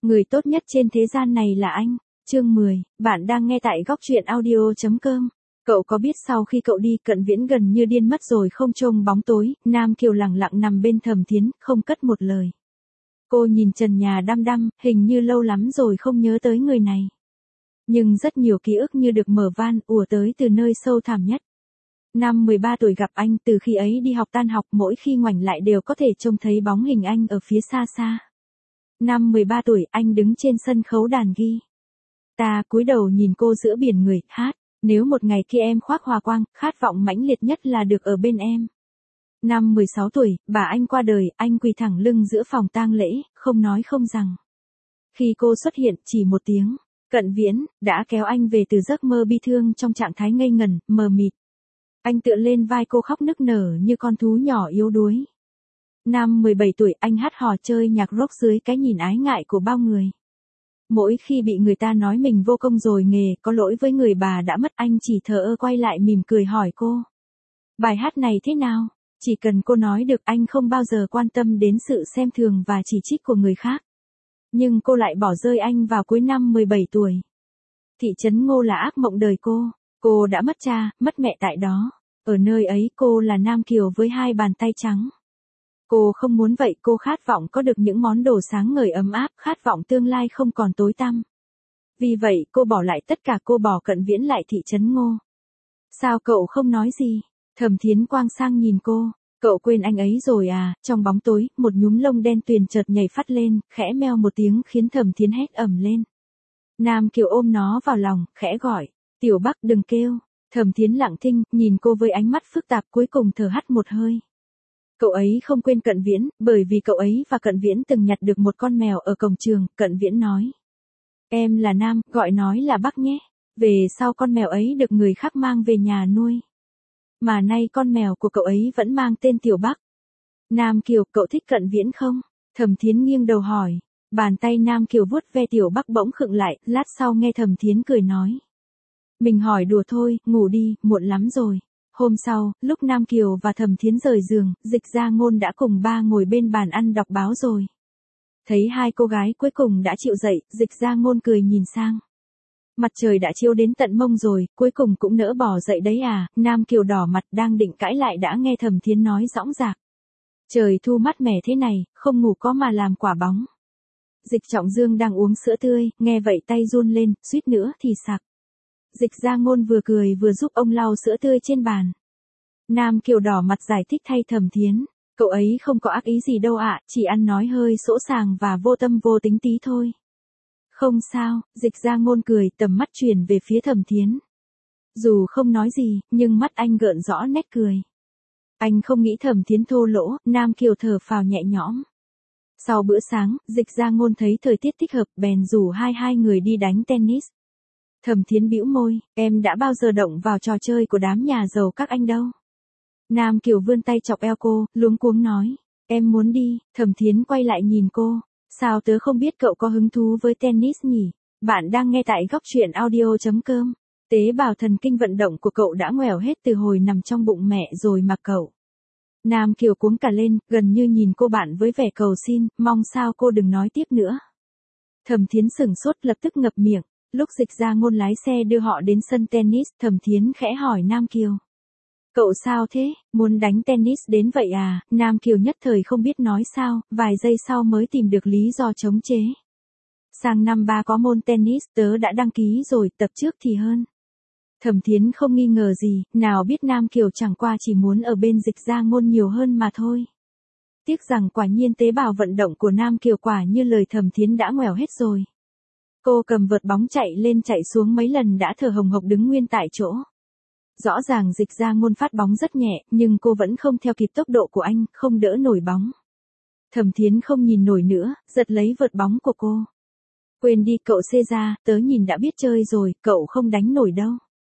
Người tốt nhất trên thế gian này là anh. Chương 10, bạn đang nghe tại góc truyện audio.com. Cậu có biết sau khi cậu đi, Cận Viễn gần như điên mất rồi không trông bóng tối, Nam Kiều lặng lặng nằm bên Thẩm Thiến, không cất một lời. Cô nhìn trần nhà đăm đăm, hình như lâu lắm rồi không nhớ tới người này. Nhưng rất nhiều ký ức như được mở van, ùa tới từ nơi sâu thẳm nhất. Năm 13 tuổi gặp anh, từ khi ấy đi học tan học, mỗi khi ngoảnh lại đều có thể trông thấy bóng hình anh ở phía xa xa. Năm 13 tuổi, anh đứng trên sân khấu đàn ghi. Ta cúi đầu nhìn cô giữa biển người, hát. Nếu một ngày kia em khoác hòa quang, khát vọng mãnh liệt nhất là được ở bên em. Năm 16 tuổi, bà anh qua đời, anh quỳ thẳng lưng giữa phòng tang lễ, không nói không rằng. Khi cô xuất hiện, chỉ một tiếng, Cận Viễn, đã kéo anh về từ giấc mơ bi thương trong trạng thái ngây ngẩn, mờ mịt. Anh tựa lên vai cô khóc nức nở như con thú nhỏ yếu đuối. Năm 17 tuổi, anh hát hò chơi nhạc rock dưới cái nhìn ái ngại của bao người. Mỗi khi bị người ta nói mình vô công rồi nghề, có lỗi với người bà đã mất, anh chỉ thờ ơ quay lại mỉm cười hỏi cô. Bài hát này thế nào? Chỉ cần cô nói được, anh không bao giờ quan tâm đến sự xem thường và chỉ trích của người khác. Nhưng cô lại bỏ rơi anh vào cuối năm 17 tuổi. Thị trấn Ngô là ác mộng đời cô đã mất cha, mất mẹ tại đó. Ở nơi ấy cô là Nam Kiều với hai bàn tay trắng. Cô không muốn vậy, cô khát vọng có được những món đồ sáng ngời ấm áp, khát vọng tương lai không còn tối tăm. Vì vậy cô bỏ lại tất cả, cô bỏ Cận Viễn lại thị trấn Ngô. Sao cậu không nói gì? Thẩm Thiến quang sang nhìn cô. Cậu quên anh ấy rồi à? Trong bóng tối, một nhúm lông đen tuyền chợt nhảy phát lên, khẽ meo một tiếng khiến Thẩm Thiến hét ầm lên. Nam Kiều ôm nó vào lòng, khẽ gọi. Tiểu Bắc đừng kêu. Thẩm Thiến lặng thinh, nhìn cô với ánh mắt phức tạp, cuối cùng thở hắt một hơi. Cậu ấy không quên Cận Viễn, bởi vì cậu ấy và Cận Viễn từng nhặt được một con mèo ở cổng trường. Cận Viễn nói. Em là Nam, gọi nói là Bắc nhé. Về sau con mèo ấy được người khác mang về nhà nuôi. Mà nay con mèo của cậu ấy vẫn mang tên Tiểu Bắc. Nam Kiều, cậu thích Cận Viễn không? Thẩm Thiến nghiêng đầu hỏi. Bàn tay Nam Kiều vuốt ve Tiểu Bắc bỗng khựng lại, lát sau nghe Thẩm Thiến cười nói. Mình hỏi đùa thôi, ngủ đi, muộn lắm rồi. Hôm sau, lúc Nam Kiều và Thẩm Thiến rời giường, Dịch Gia Ngôn đã cùng ba ngồi bên bàn ăn đọc báo rồi. Thấy hai cô gái cuối cùng đã chịu dậy, Dịch Gia Ngôn cười nhìn sang. Mặt trời đã chiếu đến tận mông rồi, cuối cùng cũng nỡ bỏ dậy đấy à? Nam Kiều đỏ mặt đang định cãi lại đã nghe Thẩm Thiến nói dõng dạc. Trời thu mát mẻ thế này, không ngủ có mà làm quả bóng. Dịch Trọng Dương đang uống sữa tươi, nghe vậy tay run lên, suýt nữa thì sặc. Dịch Gia Ngôn vừa cười vừa giúp ông lau sữa tươi trên bàn. Nam Kiều đỏ mặt giải thích thay Thẩm Thiến. Cậu ấy không có ác ý gì đâu ạ, chỉ ăn nói hơi sỗ sàng và vô tâm vô tính tí thôi. Không sao, Dịch Gia Ngôn cười, tầm mắt chuyển về phía Thẩm Thiến. Dù không nói gì, nhưng mắt anh gợn rõ nét cười. Anh không nghĩ Thẩm Thiến thô lỗ, Nam Kiều thở phào nhẹ nhõm. Sau bữa sáng, Dịch Gia Ngôn thấy thời tiết thích hợp, bèn rủ hai người đi đánh tennis. Thẩm Thiến bĩu môi, em đã bao giờ động vào trò chơi của đám nhà giàu các anh đâu. Nam Kiều vươn tay chọc eo cô, luống cuống nói, em muốn đi. Thẩm Thiến quay lại nhìn cô, sao tớ không biết cậu có hứng thú với tennis nhỉ? Bạn đang nghe tại góc truyện audio.com. Tế bào thần kinh vận động của cậu đã ngoẻo hết từ hồi nằm trong bụng mẹ rồi mà cậu. Nam Kiều cuống cả lên, gần như nhìn cô bạn với vẻ cầu xin, mong sao cô đừng nói tiếp nữa. Thẩm Thiến sửng sốt lập tức ngập miệng. Lúc Dịch Gia Ngôn lái xe đưa họ đến sân tennis, Thẩm Thiến khẽ hỏi Nam Kiều. Cậu sao thế, muốn đánh tennis đến vậy à? Nam Kiều nhất thời không biết nói sao, vài giây sau mới tìm được lý do chống chế. Sang năm 3 có môn tennis, tớ đã đăng ký rồi, tập trước thì hơn. Thẩm Thiến không nghi ngờ gì, nào biết Nam Kiều chẳng qua chỉ muốn ở bên Dịch Gia Ngôn nhiều hơn mà thôi. Tiếc rằng quả nhiên tế bào vận động của Nam Kiều quả như lời Thẩm Thiến đã ngoẻo hết rồi. Cô cầm vợt bóng chạy lên chạy xuống mấy lần đã thở hồng hộc đứng nguyên tại chỗ. Rõ ràng Dịch Gia Ngôn phát bóng rất nhẹ, nhưng cô vẫn không theo kịp tốc độ của anh, không đỡ nổi bóng. Thẩm Thiến không nhìn nổi nữa, giật lấy vợt bóng của cô. Quên đi cậu xê ra, tớ nhìn đã biết chơi rồi, cậu không đánh nổi đâu.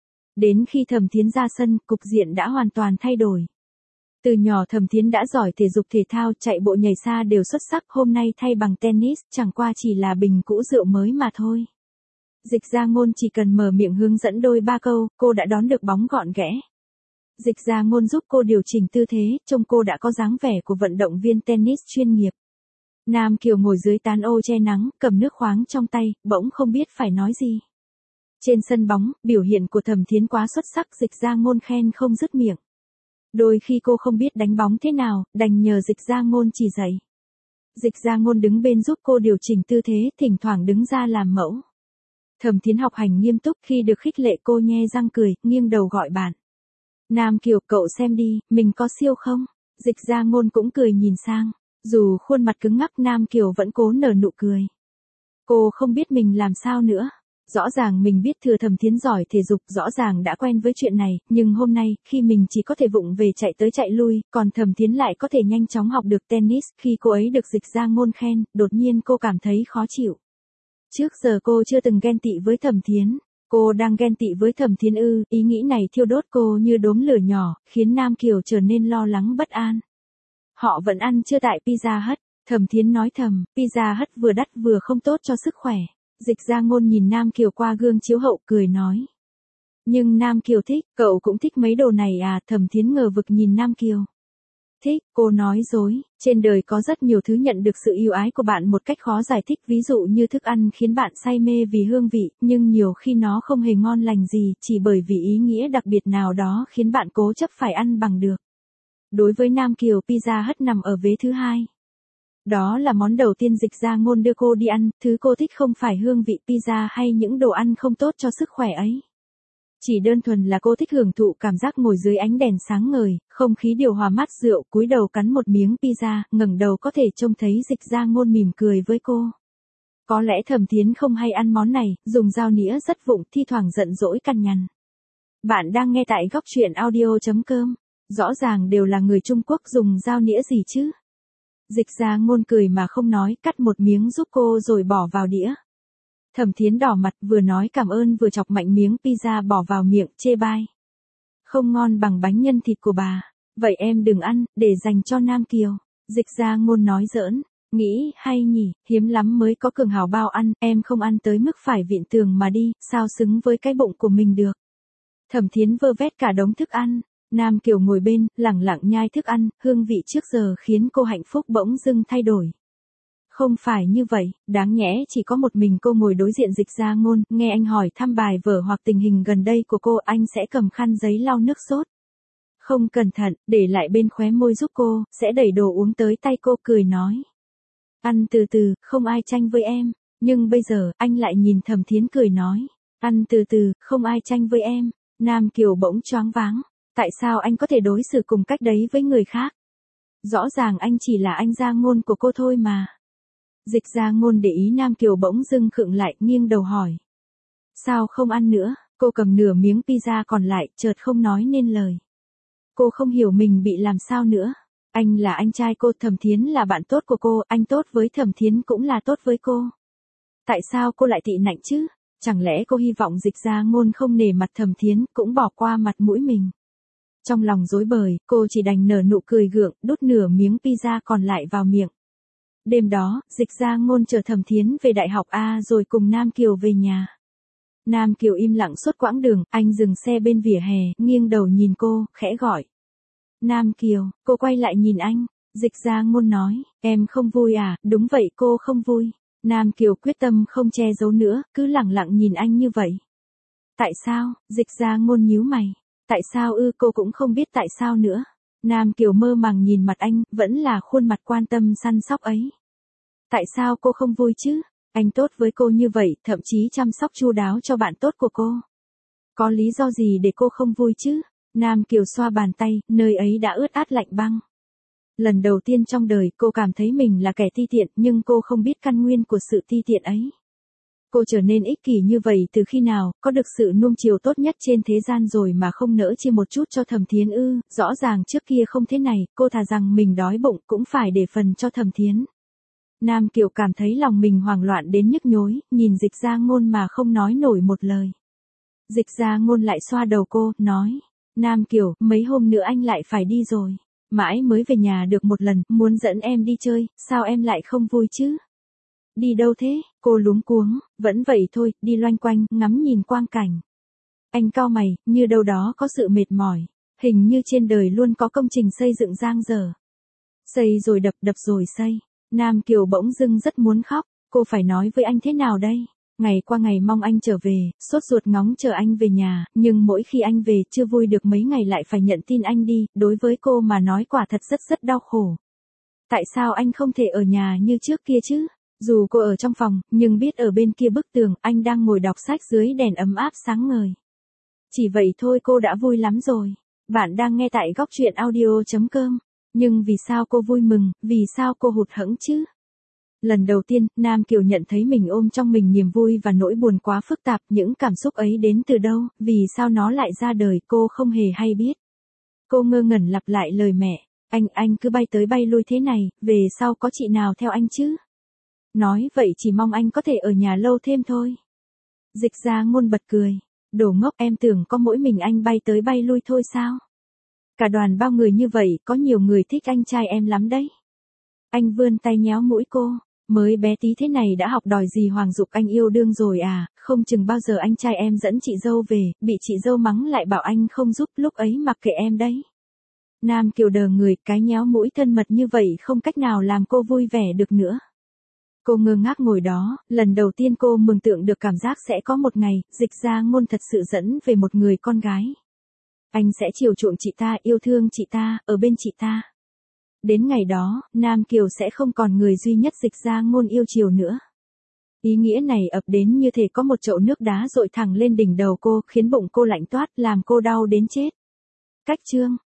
Đến khi Thẩm Thiến ra sân, cục diện đã hoàn toàn thay đổi. Từ nhỏ Thẩm Thiến đã giỏi thể dục thể thao, chạy bộ nhảy xa đều xuất sắc, hôm nay thay bằng tennis, chẳng qua chỉ là bình cũ rượu mới mà thôi. Dịch Gia Ngôn chỉ cần mở miệng hướng dẫn đôi ba câu, cô đã đón được bóng gọn ghẽ. Dịch Gia Ngôn giúp cô điều chỉnh tư thế, trông cô đã có dáng vẻ của vận động viên tennis chuyên nghiệp. Nam Kiều ngồi dưới tán ô che nắng, cầm nước khoáng trong tay, bỗng không biết phải nói gì. Trên sân bóng, biểu hiện của Thẩm Thiến quá xuất sắc, Dịch Gia Ngôn khen không dứt miệng. Đôi khi cô không biết đánh bóng thế nào, đành nhờ Dịch Gia Ngôn chỉ dạy. Dịch Gia Ngôn đứng bên giúp cô điều chỉnh tư thế, thỉnh thoảng đứng ra làm mẫu. Thẩm Thiến học hành nghiêm túc, khi được khích lệ cô nhe răng cười, nghiêng đầu gọi bạn. Nam Kiều, cậu xem đi, mình có siêu không? Dịch Gia Ngôn cũng cười nhìn sang. Dù khuôn mặt cứng ngắc, Nam Kiều vẫn cố nở nụ cười. Cô không biết mình làm sao nữa. Rõ ràng mình biết thừa Thẩm Thiến giỏi thể dục, rõ ràng đã quen với chuyện này, nhưng hôm nay, khi mình chỉ có thể vụng về chạy tới chạy lui, còn Thẩm Thiến lại có thể nhanh chóng học được tennis, khi cô ấy được Dịch Gia Ngôn khen, đột nhiên cô cảm thấy khó chịu. Trước giờ cô chưa từng ghen tị với Thẩm Thiến. Cô đang ghen tị với Thẩm Thiến ư? Ý nghĩ này thiêu đốt cô như đốm lửa nhỏ, khiến Nam Kiều trở nên lo lắng bất an. Họ vẫn ăn trưa tại Pizza Hut. Thẩm Thiến nói thầm, Pizza Hut vừa đắt vừa không tốt cho sức khỏe. Dịch Gia Ngôn nhìn Nam Kiều qua gương chiếu hậu cười nói. Nhưng Nam Kiều thích, cậu cũng thích mấy đồ này à? Thẩm Thiến ngờ vực nhìn Nam Kiều. Thích, cô nói dối, trên đời có rất nhiều thứ nhận được sự yêu ái của bạn một cách khó giải thích, ví dụ như thức ăn khiến bạn say mê vì hương vị, nhưng nhiều khi nó không hề ngon lành gì, chỉ bởi vì ý nghĩa đặc biệt nào đó khiến bạn cố chấp phải ăn bằng được. Đối với Nam Kiều, Pizza Hut nằm ở vế thứ hai. Đó là món đầu tiên Dịch Gia Ngôn đưa cô đi ăn, thứ cô thích không phải hương vị pizza hay những đồ ăn không tốt cho sức khỏe ấy. Chỉ đơn thuần là cô thích hưởng thụ cảm giác ngồi dưới ánh đèn sáng ngời, không khí điều hòa mát rượu, cúi đầu cắn một miếng pizza, ngẩng đầu có thể trông thấy Dịch Gia Ngôn mỉm cười với cô. Có lẽ Thẩm Thiến không hay ăn món này, dùng dao nĩa rất vụng, thi thoảng giận dỗi cằn nhằn. Bạn đang nghe tại góc truyện audio.com. Rõ ràng đều là người Trung Quốc, dùng dao nĩa gì chứ? Dịch Gia Ngôn cười mà không nói, cắt một miếng giúp cô rồi bỏ vào đĩa. Thẩm Thiến đỏ mặt, vừa nói cảm ơn vừa chọc mạnh miếng pizza bỏ vào miệng, chê bai. Không ngon bằng bánh nhân thịt của bà. Vậy em đừng ăn, để dành cho Nam Kiều. Dịch Gia Ngôn nói giỡn. Nghĩ hay nhỉ, hiếm lắm mới có cường hào bao ăn, em không ăn tới mức phải vịn tường mà đi, sao xứng với cái bụng của mình được. Thẩm Thiến vơ vét cả đống thức ăn. Nam Kiều ngồi bên, lẳng lặng nhai thức ăn, hương vị trước giờ khiến cô hạnh phúc bỗng dưng thay đổi. Không phải như vậy, đáng nhẽ chỉ có một mình cô ngồi đối diện Dịch Gia Ngôn, nghe anh hỏi thăm bài vở hoặc tình hình gần đây của cô, anh sẽ cầm khăn giấy lau nước sốt. Không cẩn thận, để lại bên khóe môi giúp cô, sẽ đẩy đồ uống tới tay cô, cười nói. Ăn từ từ, không ai tranh với em. Nhưng bây giờ, anh lại nhìn Thẩm Thiến cười nói. Ăn từ từ, không ai tranh với em. Nam Kiều bỗng choáng váng. Tại sao anh có thể đối xử cùng cách đấy với người khác? Rõ ràng anh chỉ là anh Gia Ngôn của cô thôi mà. Dịch Gia Ngôn để ý Nam Kiều bỗng dưng khựng lại, nghiêng đầu hỏi. Sao không ăn nữa? Cô cầm nửa miếng pizza còn lại, chợt không nói nên lời. Cô không hiểu mình bị làm sao nữa. Anh là anh trai cô, Thẩm Thiến là bạn tốt của cô, anh tốt với Thẩm Thiến cũng là tốt với cô. Tại sao cô lại tị nạnh chứ? Chẳng lẽ cô hy vọng Dịch Gia Ngôn không nể mặt Thẩm Thiến, cũng bỏ qua mặt mũi mình? Trong lòng rối bời, cô chỉ đành nở nụ cười gượng, đút nửa miếng pizza còn lại vào miệng. Đêm đó, Dịch Gia Ngôn chở Thẩm Thiến về đại học A rồi cùng Nam Kiều về nhà. Nam Kiều im lặng suốt quãng đường, anh dừng xe bên vỉa hè, nghiêng đầu nhìn cô, khẽ gọi. Nam Kiều, cô quay lại nhìn anh. Dịch Gia Ngôn nói, em không vui à? Đúng vậy, cô không vui. Nam Kiều quyết tâm không che giấu nữa, cứ lẳng lặng nhìn anh như vậy. Tại sao? Dịch Gia Ngôn nhíu mày. Tại sao ư? Cô cũng không biết tại sao nữa. Nam Kiều mơ màng nhìn mặt anh, vẫn là khuôn mặt quan tâm săn sóc ấy. Tại sao cô không vui chứ? Anh tốt với cô như vậy, thậm chí chăm sóc chu đáo cho bạn tốt của cô. Có lý do gì để cô không vui chứ? Nam Kiều xoa bàn tay, nơi ấy đã ướt át lạnh băng. Lần đầu tiên trong đời cô cảm thấy mình là kẻ ti tiện, nhưng cô không biết căn nguyên của sự ti tiện ấy. Cô trở nên ích kỷ như vậy từ khi nào, có được sự nuông chiều tốt nhất trên thế gian rồi mà không nỡ chia một chút cho Thẩm Thiến ư? Rõ ràng trước kia không thế này, cô thà rằng mình đói bụng cũng phải để phần cho Thẩm Thiến. Nam Kiều cảm thấy lòng mình hoảng loạn đến nhức nhối, nhìn Dịch Gia Ngôn mà không nói nổi một lời. Dịch Gia Ngôn lại xoa đầu cô, nói. Nam Kiều, mấy hôm nữa anh lại phải đi rồi. Mãi mới về nhà được một lần, muốn dẫn em đi chơi, sao em lại không vui chứ? Đi đâu thế? Cô luống cuống, vẫn vậy thôi, đi loanh quanh, ngắm nhìn quang cảnh. Anh cau mày, như đâu đó có sự mệt mỏi. Hình như trên đời luôn có công trình xây dựng dang dở. Xây rồi đập, đập rồi xây. Nam Kiều bỗng dưng rất muốn khóc, cô phải nói với anh thế nào đây? Ngày qua ngày mong anh trở về, sốt ruột ngóng chờ anh về nhà, nhưng mỗi khi anh về chưa vui được mấy ngày lại phải nhận tin anh đi, đối với cô mà nói quả thật rất đau khổ. Tại sao anh không thể ở nhà như trước kia chứ? Dù cô ở trong phòng, nhưng biết ở bên kia bức tường, anh đang ngồi đọc sách dưới đèn ấm áp sáng ngời. Chỉ vậy thôi cô đã vui lắm rồi. Bạn đang nghe tại góc truyện audio.com. Nhưng vì sao cô vui mừng, vì sao cô hụt hẫng chứ? Lần đầu tiên, Nam Kiều nhận thấy mình ôm trong mình niềm vui và nỗi buồn quá phức tạp, những cảm xúc ấy đến từ đâu, vì sao nó lại ra đời, cô không hề hay biết. Cô ngơ ngẩn lặp lại lời mẹ, anh cứ bay tới bay lui thế này, về sau có chị nào theo anh chứ? Nói vậy chỉ mong anh có thể ở nhà lâu thêm thôi. Dịch Ra Ngôn bật cười, đồ ngốc, em tưởng có mỗi mình anh bay tới bay lui thôi sao? Cả đoàn bao người như vậy, có nhiều người thích anh trai em lắm đấy. Anh vươn tay nhéo mũi cô, mới bé tí thế này đã học đòi gì Hoàng Dục anh yêu đương rồi à, không chừng bao giờ anh trai em dẫn chị dâu về, bị chị dâu mắng lại bảo anh không giúp, lúc ấy mặc kệ em đấy. Nam Kiều đờ người, cái nhéo mũi thân mật như vậy không cách nào làm cô vui vẻ được nữa. Cô ngơ ngác ngồi đó, lần đầu tiên cô mường tượng được cảm giác sẽ có một ngày, Dịch Ra Ngôn thật sự dẫn về một người con gái. Anh sẽ chiều chuộng chị ta, yêu thương chị ta, ở bên chị ta. Đến ngày đó, Nam Kiều sẽ không còn người duy nhất Dịch Ra Ngôn yêu chiều nữa. Ý nghĩa này ập đến như thể có một chậu nước đá dội thẳng lên đỉnh đầu cô, khiến bụng cô lạnh toát, làm cô đau đến chết. Cách chương